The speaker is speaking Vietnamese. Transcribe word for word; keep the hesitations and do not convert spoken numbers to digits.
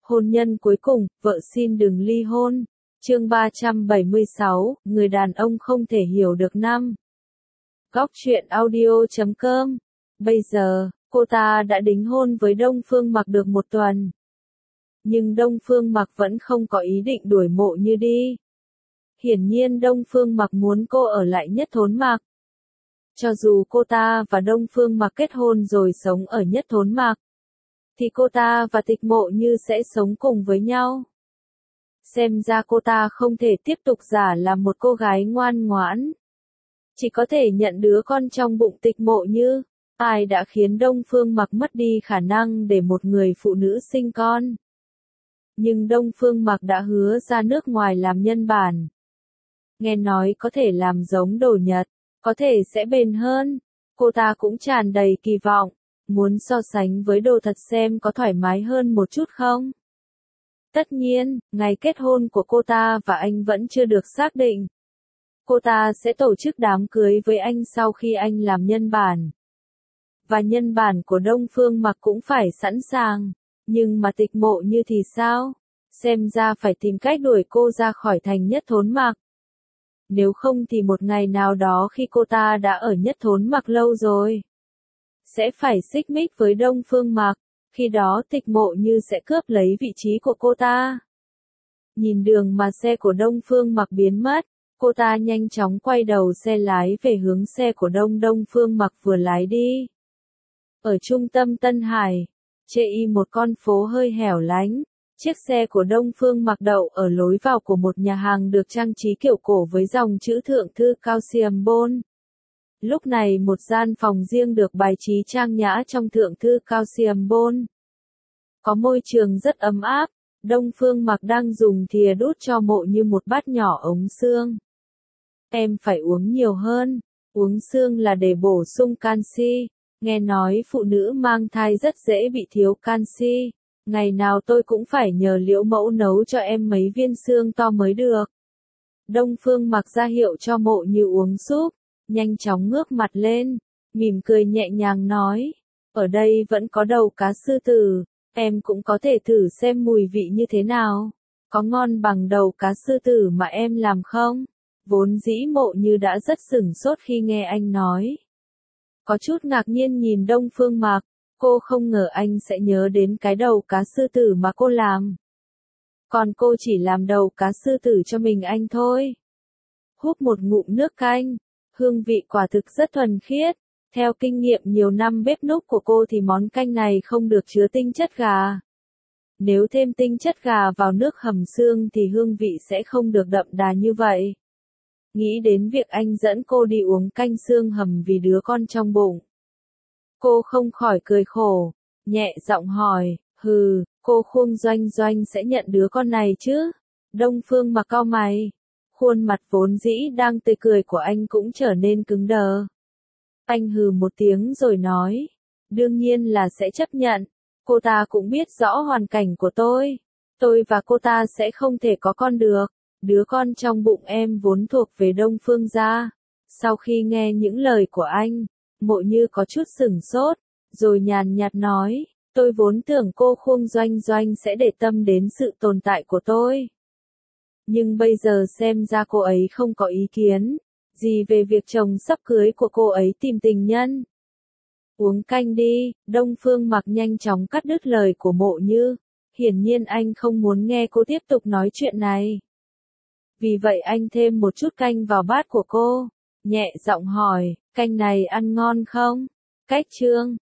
Hôn nhân cuối cùng, vợ xin đừng ly hôn. Chương ba trăm bảy mươi sáu, người đàn ông không thể hiểu được năm. Góc truyện audio chấm com. Bây giờ, cô ta đã đính hôn với Đông Phương Mặc được một tuần. Nhưng Đông Phương Mặc vẫn không có ý định đuổi Mộ Như đi. Hiển nhiên Đông Phương Mặc muốn cô ở lại Nhất Thốn Mạc. Cho dù cô ta và Đông Phương Mặc kết hôn rồi sống ở Nhất Thốn Mạc, thì cô ta và Tịch Mộ Như sẽ sống cùng với nhau. Xem ra cô ta không thể tiếp tục giả là một cô gái ngoan ngoãn. Chỉ có thể nhận đứa con trong bụng Tịch Mộ Như. Ai đã khiến Đông Phương Mặc mất đi khả năng để một người phụ nữ sinh con. Nhưng Đông Phương Mặc đã hứa ra nước ngoài làm nhân bản. Nghe nói có thể làm giống đồ Nhật, có thể sẽ bền hơn. Cô ta cũng tràn đầy kỳ vọng, muốn so sánh với đồ thật xem có thoải mái hơn một chút không. Tất nhiên, ngày kết hôn của cô ta và anh vẫn chưa được xác định. Cô ta sẽ tổ chức đám cưới với anh sau khi anh làm nhân bản. Và nhân bản của Đông Phương Mặc cũng phải sẵn sàng. Nhưng mà Tịch Mộ Như thì sao? Xem ra phải tìm cách đuổi cô ra khỏi thành Nhất Thốn Mạc. Nếu không thì một ngày nào đó khi cô ta đã ở Nhất Thốn Mạc lâu rồi, sẽ phải xích mích với Đông Phương Mặc. Khi đó Tịch Mộ Như sẽ cướp lấy vị trí của cô ta. Nhìn đường mà xe của Đông Phương Mặc biến mất, cô ta nhanh chóng quay đầu xe lái về hướng xe của Đông Đông Phương Mặc vừa lái đi. Ở trung tâm Tân Hải, chê y một con phố hơi hẻo lánh, chiếc xe của Đông Phương Mặc đậu ở lối vào của một nhà hàng được trang trí kiểu cổ với dòng chữ Thượng thư Calcium Ball. Lúc này một gian phòng riêng được bài trí trang nhã trong Thượng thư Calcium Ball. Có môi trường rất ấm áp, Đông Phương Mặc đang dùng thìa đút cho Mộ Như một bát nhỏ ống xương. Em phải uống nhiều hơn, uống xương là để bổ sung canxi. Nghe nói phụ nữ mang thai rất dễ bị thiếu canxi. Ngày nào tôi cũng phải nhờ Liễu mẫu nấu cho em mấy viên xương to mới được. Đông Phương Mặc ra hiệu cho Mộ Như uống súp, nhanh chóng ngước mặt lên, mỉm cười nhẹ nhàng nói, ở đây vẫn có đầu cá sư tử, em cũng có thể thử xem mùi vị như thế nào. Có ngon bằng đầu cá sư tử mà em làm không? Vốn dĩ Mộ Như đã rất sửng sốt khi nghe anh nói. Có chút ngạc nhiên nhìn Đông Phương Mặc, cô không ngờ anh sẽ nhớ đến cái đầu cá sư tử mà cô làm. Còn cô chỉ làm đầu cá sư tử cho mình anh thôi. Húp một ngụm nước canh, hương vị quả thực rất thuần khiết. Theo kinh nghiệm nhiều năm bếp núc của cô thì món canh này không được chứa tinh chất gà. Nếu thêm tinh chất gà vào nước hầm xương thì hương vị sẽ không được đậm đà như vậy. Nghĩ đến việc anh dẫn cô đi uống canh xương hầm vì đứa con trong bụng, cô không khỏi cười khổ, nhẹ giọng hỏi, hừ, cô Khuông Doanh Doanh sẽ nhận đứa con này chứ? Đông Phương Mặc cau mày, khuôn mặt vốn dĩ đang tươi cười của anh cũng trở nên cứng đờ. Anh hừ một tiếng rồi nói, đương nhiên là sẽ chấp nhận, cô ta cũng biết rõ hoàn cảnh của tôi. Tôi và cô ta sẽ không thể có con được, đứa con trong bụng em vốn thuộc về Đông Phương gia. Sau khi nghe những lời của anh, Mộ Như có chút sửng sốt, rồi nhàn nhạt nói, tôi vốn tưởng cô Khuông Doanh Doanh sẽ để tâm đến sự tồn tại của tôi. Nhưng bây giờ xem ra cô ấy không có ý kiến gì về việc chồng sắp cưới của cô ấy tìm tình nhân. Uống canh đi, Đông Phương Mặc nhanh chóng cắt đứt lời của Mộ Như, hiển nhiên anh không muốn nghe cô tiếp tục nói chuyện này. Vì vậy anh thêm một chút canh vào bát của cô, nhẹ giọng hỏi, canh này ăn ngon không? Cách chương